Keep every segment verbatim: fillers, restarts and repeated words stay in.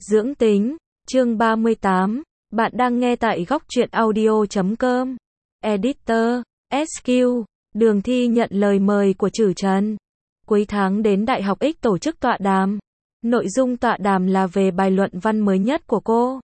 Dưỡng tính, chương ba mươi tám, bạn đang nghe tại góc truyện audio chấm com. Editor, ét quy, Đường Thi nhận lời mời của Trử Trần. Cuối tháng đến Đại học X tổ chức tọa đàm. Nội dung tọa đàm là về bài luận văn mới nhất của cô.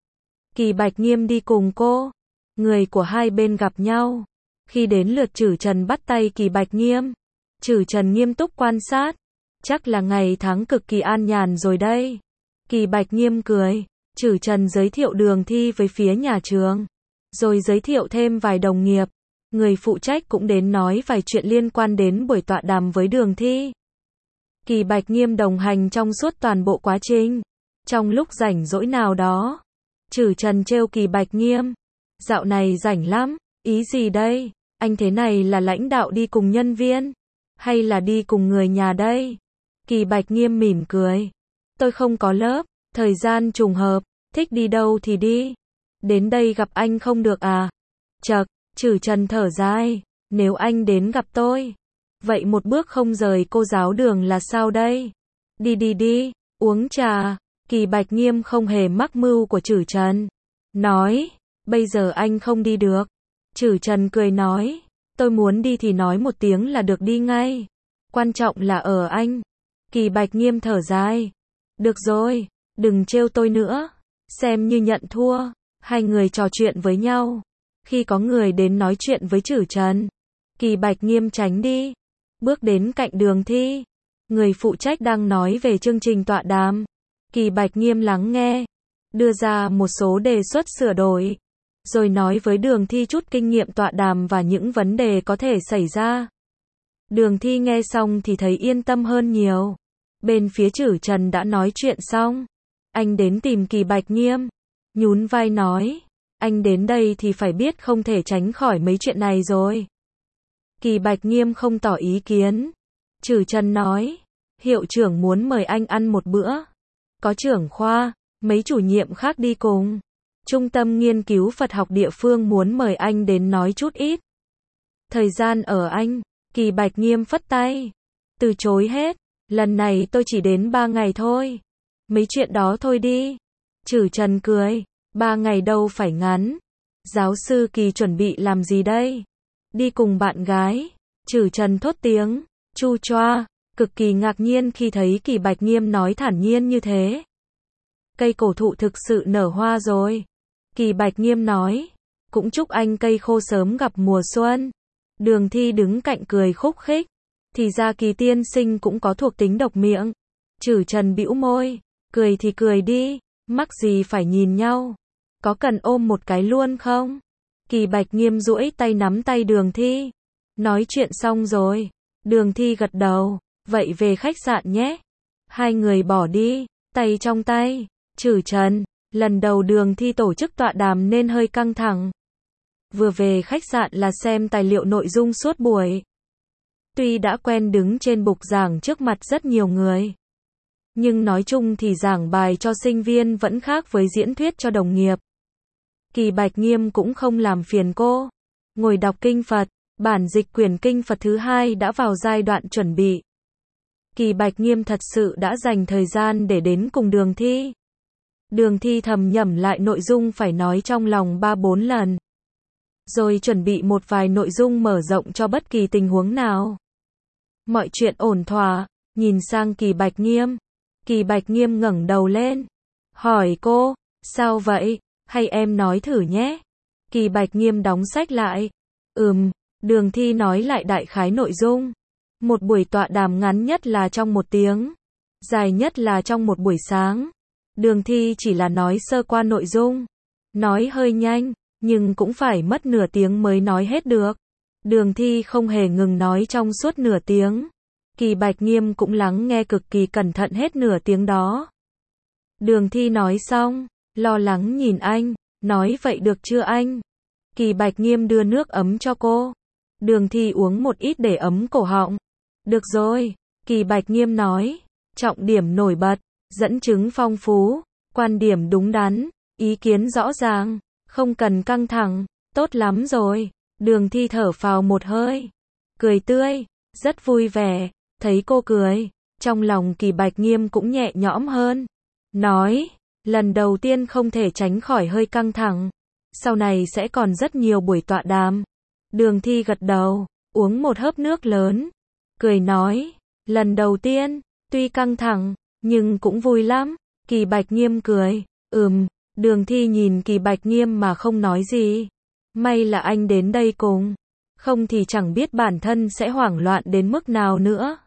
Kỳ Bạch Nghiêm đi cùng cô. Người của hai bên gặp nhau. Khi đến lượt Trử Trần bắt tay Kỳ Bạch Nghiêm, Trử Trần nghiêm túc quan sát. Chắc là ngày tháng cực kỳ an nhàn rồi đây. Kỳ Bạch Nghiêm cười. Trử Trần giới thiệu Đường Thi với phía nhà trường, rồi giới thiệu thêm vài đồng nghiệp. Người phụ trách cũng đến nói vài chuyện liên quan đến buổi tọa đàm với Đường Thi. Kỳ Bạch Nghiêm đồng hành trong suốt toàn bộ quá trình. Trong lúc rảnh rỗi nào đó, Trử Trần trêu Kỳ Bạch Nghiêm. Dạo này rảnh lắm, ý gì đây? Anh thế này là lãnh đạo đi cùng nhân viên, hay là đi cùng người nhà đây? Kỳ Bạch Nghiêm mỉm cười. Tôi không có lớp, thời gian trùng hợp, thích đi đâu thì đi. Đến đây gặp anh không được à? Chậc, Trử Trần thở dài. Nếu anh đến gặp tôi, vậy một bước không rời cô giáo Đường là sao đây? Đi đi đi, uống trà. Kỳ Bạch Nghiêm không hề mắc mưu của Trử Trần. Nói, bây giờ anh không đi được. Trử Trần cười nói, tôi muốn đi thì nói một tiếng là được đi ngay. Quan trọng là ở anh. Kỳ Bạch Nghiêm thở dài. Được rồi, đừng trêu tôi nữa. Xem như nhận thua. Hai người trò chuyện với nhau. Khi có người đến nói chuyện với Trử Trần, Kỳ Bạch Nghiêm tránh đi. Bước đến cạnh Đường Thi. Người phụ trách đang nói về chương trình tọa đàm. Kỳ Bạch Nghiêm lắng nghe, đưa ra một số đề xuất sửa đổi, rồi nói với Đường Thi chút kinh nghiệm tọa đàm và những vấn đề có thể xảy ra. Đường Thi nghe xong thì thấy yên tâm hơn nhiều. Bên phía Trử Trần đã nói chuyện xong, anh đến tìm Kỳ Bạch Nghiêm, nhún vai nói, anh đến đây thì phải biết không thể tránh khỏi mấy chuyện này rồi. Kỳ Bạch Nghiêm không tỏ ý kiến. Trử Trần nói, hiệu trưởng muốn mời anh ăn một bữa. Có trưởng khoa, mấy chủ nhiệm khác đi cùng. Trung tâm nghiên cứu Phật học địa phương muốn mời anh đến nói chút ít. Thời gian ở anh, Kỳ Bạch Nghiêm phất tay. Từ chối hết, lần này tôi chỉ đến ba ngày thôi. Mấy chuyện đó thôi đi. Trử Trần cười, ba ngày đâu phải ngắn. Giáo sư Kỳ chuẩn bị làm gì đây? Đi cùng bạn gái. Trử Trần thốt tiếng, chu choa. Cực kỳ ngạc nhiên khi thấy Kỳ Bạch Nghiêm nói thản nhiên như thế. Cây cổ thụ thực sự nở hoa rồi. Kỳ Bạch Nghiêm nói, cũng chúc anh cây khô sớm gặp mùa xuân. Đường Thi đứng cạnh cười khúc khích. Thì ra Kỳ tiên sinh cũng có thuộc tính độc miệng. Trử Trần bĩu môi, cười thì cười đi, mắc gì phải nhìn nhau. Có cần ôm một cái luôn không? Kỳ Bạch Nghiêm duỗi tay nắm tay Đường Thi. Nói chuyện xong rồi. Đường Thi gật đầu. Vậy về khách sạn nhé. Hai người bỏ đi, tay trong tay. Trử Trần, lần đầu Đường Thi tổ chức tọa đàm nên hơi căng thẳng. Vừa về khách sạn là xem tài liệu nội dung suốt buổi. Tuy đã quen đứng trên bục giảng trước mặt rất nhiều người, nhưng nói chung thì giảng bài cho sinh viên vẫn khác với diễn thuyết cho đồng nghiệp. Kỳ Bạch Nghiêm cũng không làm phiền cô. Ngồi đọc kinh Phật, bản dịch quyển kinh Phật thứ hai đã vào giai đoạn chuẩn bị. Kỳ Bạch Nghiêm thật sự đã dành thời gian để đến cùng Đường Thi. Đường Thi thầm nhẩm lại nội dung phải nói trong lòng ba bốn lần. Rồi chuẩn bị một vài nội dung mở rộng cho bất kỳ tình huống nào. Mọi chuyện ổn thỏa, nhìn sang Kỳ Bạch Nghiêm. Kỳ Bạch Nghiêm ngẩng đầu lên. Hỏi cô, sao vậy? Hay em nói thử nhé. Kỳ Bạch Nghiêm đóng sách lại. Ừm, Đường Thi nói lại đại khái nội dung. Một buổi tọa đàm ngắn nhất là trong một tiếng, dài nhất là trong một buổi sáng. Đường Thi chỉ là nói sơ qua nội dung, nói hơi nhanh, nhưng cũng phải mất nửa tiếng mới nói hết được. Đường Thi không hề ngừng nói trong suốt nửa tiếng. Kỳ Bạch Nghiêm cũng lắng nghe cực kỳ cẩn thận hết nửa tiếng đó. Đường Thi nói xong, lo lắng nhìn anh, nói vậy được chưa anh? Kỳ Bạch Nghiêm đưa nước ấm cho cô. Đường Thi uống một ít để ấm cổ họng. Được rồi, Kỳ Bạch Nghiêm nói, trọng điểm nổi bật, dẫn chứng phong phú, quan điểm đúng đắn, ý kiến rõ ràng, không cần căng thẳng, tốt lắm rồi. Đường Thi thở phào một hơi, cười tươi, rất vui vẻ, thấy cô cười, trong lòng Kỳ Bạch Nghiêm cũng nhẹ nhõm hơn. Nói, Lần đầu tiên không thể tránh khỏi hơi căng thẳng. Sau này sẽ còn rất nhiều buổi tọa đàm. Đường Thi gật đầu, uống một hớp nước lớn. Cười nói, lần đầu tiên, tuy căng thẳng, nhưng cũng vui lắm. Kỳ Bạch Nghiêm cười, ừm, Đường Thi nhìn Kỳ Bạch Nghiêm mà không nói gì. May là anh đến đây cùng. Không thì chẳng biết bản thân sẽ hoảng loạn đến mức nào nữa.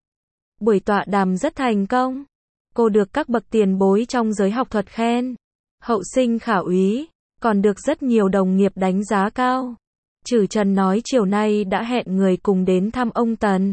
Buổi tọa đàm rất thành công. Cô được các bậc tiền bối trong giới học thuật khen. Hậu sinh khả úy, còn được rất nhiều đồng nghiệp đánh giá cao. Chử Trần nói chiều nay đã hẹn người cùng đến thăm ông Tần.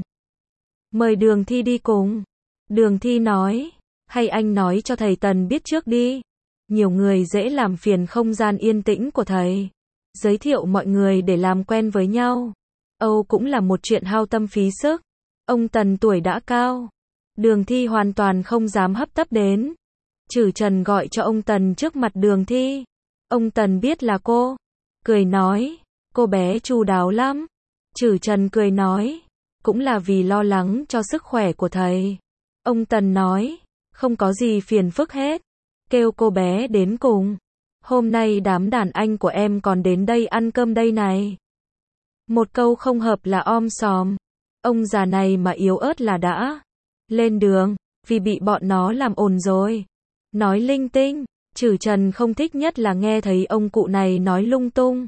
Mời Đường Thi đi cùng. Đường Thi nói, hay anh nói cho thầy Tần biết trước đi. Nhiều người dễ làm phiền không gian yên tĩnh của thầy. Giới thiệu mọi người để làm quen với nhau. Âu cũng là một chuyện hao tâm phí sức. Ông Tần tuổi đã cao. Đường Thi hoàn toàn không dám hấp tấp đến. Chử Trần gọi cho ông Tần trước mặt Đường Thi. Ông Tần biết là cô. Cười nói, cô bé chu đáo lắm. Chử Trần cười nói, cũng là vì lo lắng cho sức khỏe của thầy. Ông Tần nói, không có gì phiền phức hết. Kêu cô bé đến cùng. Hôm nay đám đàn anh của em còn đến đây ăn cơm đây này. Một câu không hợp là om sòm. Ông già này mà yếu ớt là đã lên đường, vì bị bọn nó làm ồn rồi. Nói linh tinh, Chử Trần không thích nhất là nghe thấy ông cụ này nói lung tung.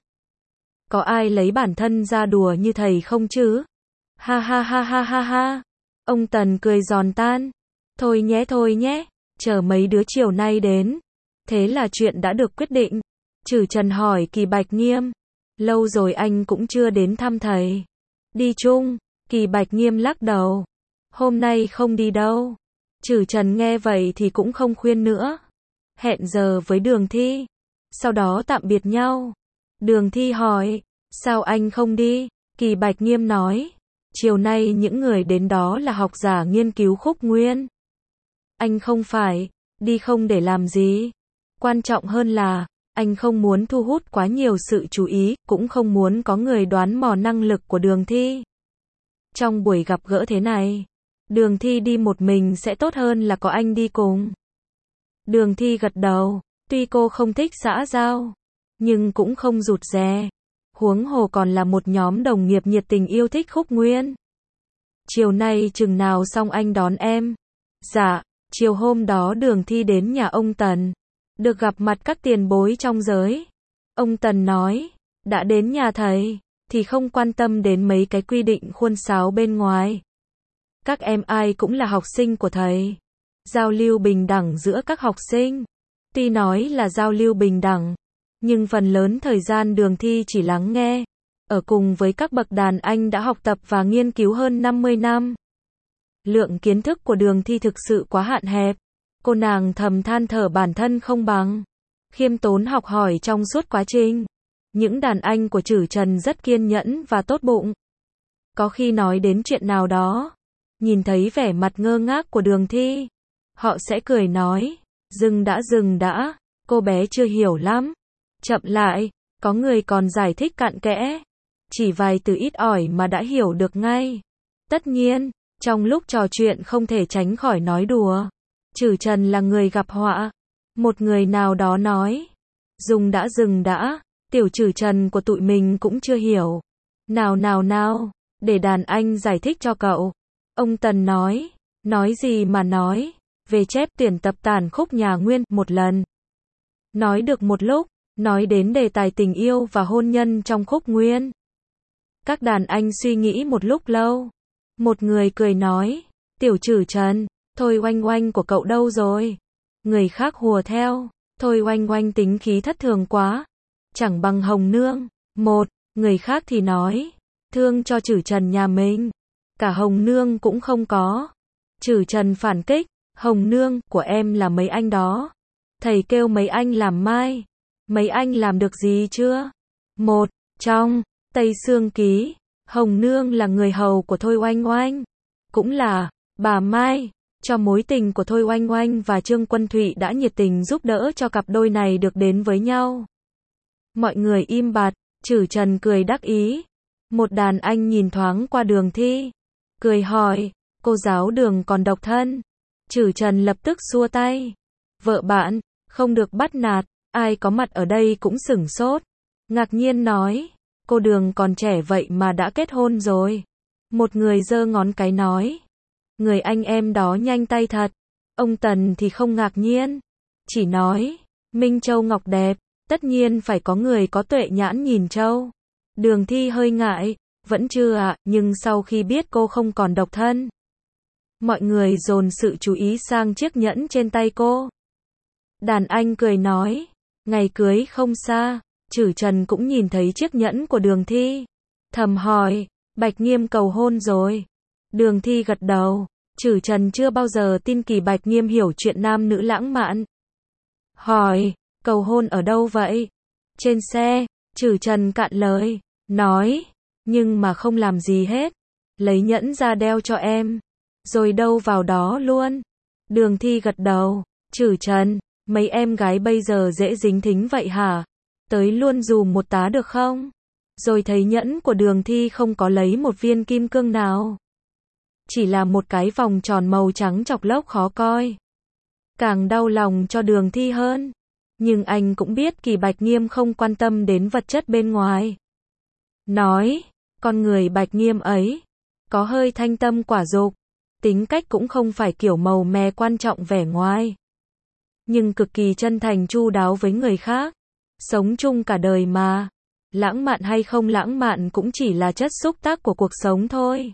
Có ai lấy bản thân ra đùa như thầy không chứ? Ha ha ha ha ha ha. Ông Tần cười giòn tan. Thôi nhé thôi nhé, chờ mấy đứa chiều nay đến. Thế là chuyện đã được quyết định. Chử Trần hỏi Kỳ Bạch Nghiêm. Lâu rồi anh cũng chưa đến thăm thầy. Đi chung. Kỳ Bạch Nghiêm lắc đầu. Hôm nay không đi đâu. Chử Trần nghe vậy thì cũng không khuyên nữa. Hẹn giờ với Đường Thi. Sau đó tạm biệt nhau. Đường Thi hỏi, sao anh không đi? Kỳ Bạch Nghiêm nói, chiều nay những người đến đó là học giả nghiên cứu khúc nguyên. Anh không phải, đi không để làm gì. Quan trọng hơn là, anh không muốn thu hút quá nhiều sự chú ý, cũng không muốn có người đoán mò năng lực của Đường Thi. Trong buổi gặp gỡ thế này, Đường Thi đi một mình sẽ tốt hơn là có anh đi cùng. Đường Thi gật đầu, tuy cô không thích xã giao, nhưng cũng không rụt rè. Huống hồ còn là một nhóm đồng nghiệp nhiệt tình yêu thích khúc nguyên. Chiều nay chừng nào xong anh đón em? Dạ, chiều hôm đó Đường Thi đến nhà ông Tần, được gặp mặt các tiền bối trong giới. Ông Tần nói, đã đến nhà thầy, thì không quan tâm đến mấy cái quy định khuôn sáo bên ngoài. Các em ai cũng là học sinh của thầy. Giao lưu bình đẳng giữa các học sinh. Tuy nói là giao lưu bình đẳng, nhưng phần lớn thời gian Đường Thi chỉ lắng nghe, ở cùng với các bậc đàn anh đã học tập và nghiên cứu hơn năm mươi năm. Lượng kiến thức của Đường Thi thực sự quá hạn hẹp. Cô nàng thầm than thở bản thân không bằng. Khiêm tốn học hỏi trong suốt quá trình. Những đàn anh của Chử Trần rất kiên nhẫn và tốt bụng. Có khi nói đến chuyện nào đó, nhìn thấy vẻ mặt ngơ ngác của Đường Thi, họ sẽ cười nói, dừng đã dừng đã, cô bé chưa hiểu lắm. Chậm lại, có người còn giải thích cặn kẽ. Chỉ vài từ ít ỏi mà đã hiểu được ngay. Tất nhiên, trong lúc trò chuyện không thể tránh khỏi nói đùa. Chử Trần là người gặp họa. Một người nào đó nói, dùng đã dừng đã, tiểu Chử Trần của tụi mình cũng chưa hiểu. Nào nào nào, để đàn anh giải thích cho cậu. Ông Tần nói, nói gì mà nói, về chép tuyển tập tản khúc nhà Nguyên một lần. Nói được một lúc, nói đến đề tài tình yêu và hôn nhân trong khúc Nguyên. Các đàn anh suy nghĩ một lúc lâu. Một người cười nói, tiểu Chử Trần, thôi oanh oanh của cậu đâu rồi? Người khác hùa theo, thôi oanh oanh tính khí thất thường quá, chẳng bằng Hồng Nương. Một, người khác thì nói, thương cho Chử Trần nhà mình, cả Hồng Nương cũng không có. Chử Trần phản kích, Hồng Nương của em là mấy anh đó. Thầy kêu mấy anh làm mai. Mấy anh làm được gì chưa? Một, trong Tây Sương Ký, Hồng Nương là người hầu của Thôi Oanh Oanh, cũng là bà Mai, cho mối tình của Thôi Oanh Oanh và Trương Quân Thụy đã nhiệt tình giúp đỡ cho cặp đôi này được đến với nhau. Mọi người im bặt, Chử Trần cười đắc ý. Một đàn anh nhìn thoáng qua Đường Thi, cười hỏi, cô giáo Đường còn độc thân? Chử Trần lập tức xua tay. Vợ bạn, không được bắt nạt, ai có mặt ở đây cũng sửng sốt. Ngạc nhiên nói, cô Đường còn trẻ vậy mà đã kết hôn rồi. Một người giơ ngón cái nói, người anh em đó nhanh tay thật. Ông Tần thì không ngạc nhiên, chỉ nói, Minh Châu ngọc đẹp, tất nhiên phải có người có tuệ nhãn nhìn Châu. Đường Thi hơi ngại, vẫn chưa ạ, nhưng sau khi biết cô không còn độc thân, mọi người dồn sự chú ý sang chiếc nhẫn trên tay cô. Đàn anh cười nói, ngày cưới không xa, Trử Trần cũng nhìn thấy chiếc nhẫn của Đường Thi. Thầm hỏi, Bạch Nghiêm cầu hôn rồi. Đường Thi gật đầu, Trử Trần chưa bao giờ tin Kỳ Bạch Nghiêm hiểu chuyện nam nữ lãng mạn. Hỏi, cầu hôn ở đâu vậy? Trên xe, Trử Trần cạn lời, nói, nhưng mà không làm gì hết. Lấy nhẫn ra đeo cho em, rồi đâu vào đó luôn. Đường Thi gật đầu, Trử Trần, mấy em gái bây giờ dễ dính thính vậy hả? Tới luôn dù một tá được không? Rồi thấy nhẫn của Đường Thi không có lấy một viên kim cương nào. Chỉ là một cái vòng tròn màu trắng chọc lốc khó coi. Càng đau lòng cho Đường Thi hơn. Nhưng anh cũng biết Kỳ Bạch Nghiêm không quan tâm đến vật chất bên ngoài. Nói, con người Bạch Nghiêm ấy, có hơi thanh tâm quả dục. Tính cách cũng không phải kiểu màu mè quan trọng vẻ ngoài. Nhưng cực kỳ chân thành chu đáo với người khác. Sống chung cả đời mà. Lãng mạn hay không lãng mạn cũng chỉ là chất xúc tác của cuộc sống thôi.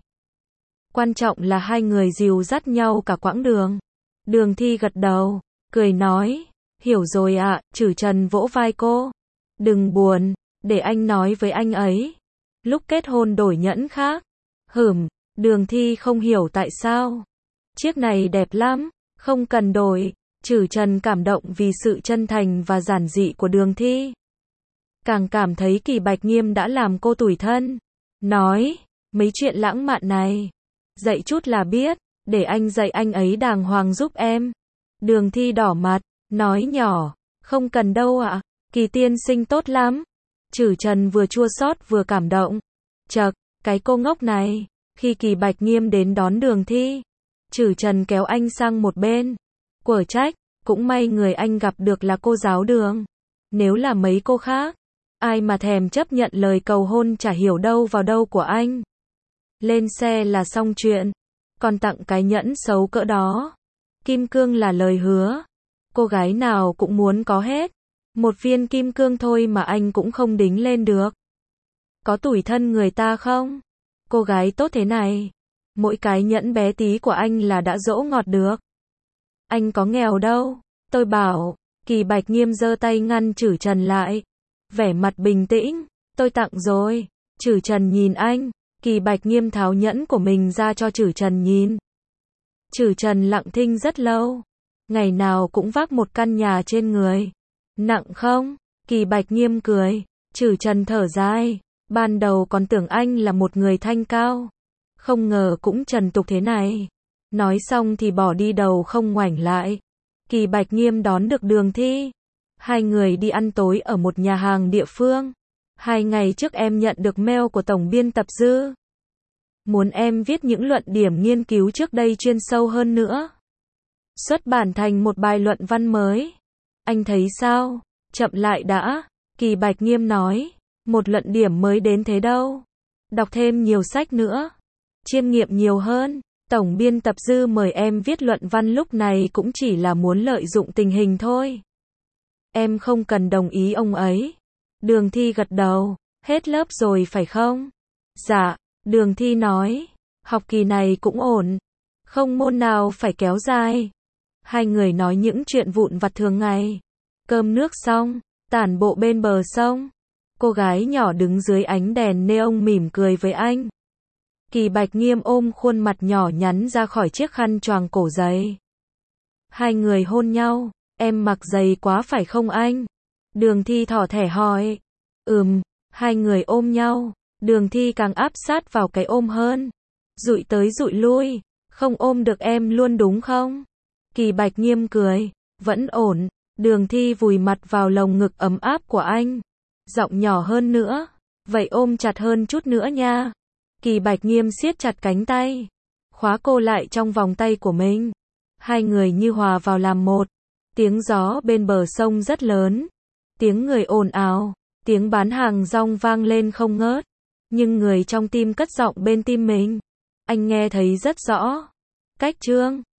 Quan trọng là hai người dìu dắt nhau cả quãng đường. Đường Thi gật đầu, cười nói, hiểu rồi ạ, à. Trử Trần vỗ vai cô. Đừng buồn, để anh nói với anh ấy. Lúc kết hôn đổi nhẫn khác. Hửm, Đường Thi không hiểu tại sao. Chiếc này đẹp lắm, không cần đổi. Trử Trần cảm động vì sự chân thành và giản dị của Đường Thi. Càng cảm thấy Kỳ Bạch Nghiêm đã làm cô tủi thân. Nói, mấy chuyện lãng mạn này, dạy chút là biết, để anh dạy anh ấy đàng hoàng giúp em. Đường Thi đỏ mặt, nói nhỏ, không cần đâu ạ, à. Kỳ tiên sinh tốt lắm. Trử Trần vừa chua xót vừa cảm động. Chậc, cái cô ngốc này. Khi Kỳ Bạch Nghiêm đến đón Đường Thi, Trử Trần kéo anh sang một bên. Quở trách, cũng may người anh gặp được là cô giáo Đường. Nếu là mấy cô khác, ai mà thèm chấp nhận lời cầu hôn chả hiểu đâu vào đâu của anh. Lên xe là xong chuyện. Còn tặng cái nhẫn xấu cỡ đó. Kim cương là lời hứa. Cô gái nào cũng muốn có hết. Một viên kim cương thôi mà anh cũng không đính lên được. Có tủi thân người ta không? Cô gái tốt thế này. Mỗi cái nhẫn bé tí của anh là đã dỗ ngọt được. Anh có nghèo đâu. Tôi bảo. Kỳ Bạch Nghiêm giơ tay ngăn Trử Trần lại. Vẻ mặt bình tĩnh. Tôi tặng rồi. Trử Trần nhìn anh. Kỳ Bạch Nghiêm tháo nhẫn của mình ra cho Trử Trần nhìn. Trử Trần lặng thinh rất lâu. Ngày nào cũng vác một căn nhà trên người. Nặng không? Kỳ Bạch Nghiêm cười. Trử Trần thở dài. Ban đầu còn tưởng anh là một người thanh cao. Không ngờ cũng trần tục thế này. Nói xong thì bỏ đi đầu không ngoảnh lại. Kỳ Bạch Nghiêm đón được Đường Thi. Hai người đi ăn tối ở một nhà hàng địa phương. Hai ngày trước em nhận được mail của tổng biên tập Dư. Muốn em viết những luận điểm nghiên cứu trước đây chuyên sâu hơn nữa. Xuất bản thành một bài luận văn mới. Anh thấy sao? Chậm lại đã. Kỳ Bạch Nghiêm nói. Một luận điểm mới đến thế đâu. Đọc thêm nhiều sách nữa. Chiêm nghiệm nhiều hơn. Tổng biên tập Dư mời em viết luận văn lúc này cũng chỉ là muốn lợi dụng tình hình thôi. Em không cần đồng ý ông ấy. Đường Thi gật đầu. Hết lớp rồi phải không? Dạ. Đường Thi nói. Học kỳ này cũng ổn. Không môn nào phải kéo dài. Hai người nói những chuyện vụn vặt thường ngày. Cơm nước xong. Tản bộ bên bờ sông. Cô gái nhỏ đứng dưới ánh đèn neon mỉm cười với anh. Kỳ Bạch Nghiêm ôm khuôn mặt nhỏ nhắn ra khỏi chiếc khăn choàng cổ dày. Hai người hôn nhau. Em mặc dày quá phải không anh? Đường Thi thỏ thẻ hỏi. Ừm. Hai người ôm nhau. Đường Thi càng áp sát vào cái ôm hơn. Dụi tới dụi lui. Không ôm được em luôn đúng không? Kỳ Bạch Nghiêm cười. Vẫn ổn. Đường Thi vùi mặt vào lồng ngực ấm áp của anh. Giọng nhỏ hơn nữa. Vậy ôm chặt hơn chút nữa nha. Kỳ Bạch Nghiêm siết chặt cánh tay. Khóa cô lại trong vòng tay của mình. Hai người như hòa vào làm một. Tiếng gió bên bờ sông rất lớn. Tiếng người ồn ào. Tiếng bán hàng rong vang lên không ngớt. Nhưng người trong tim cất giọng bên tim mình. Anh nghe thấy rất rõ. Cách Trương.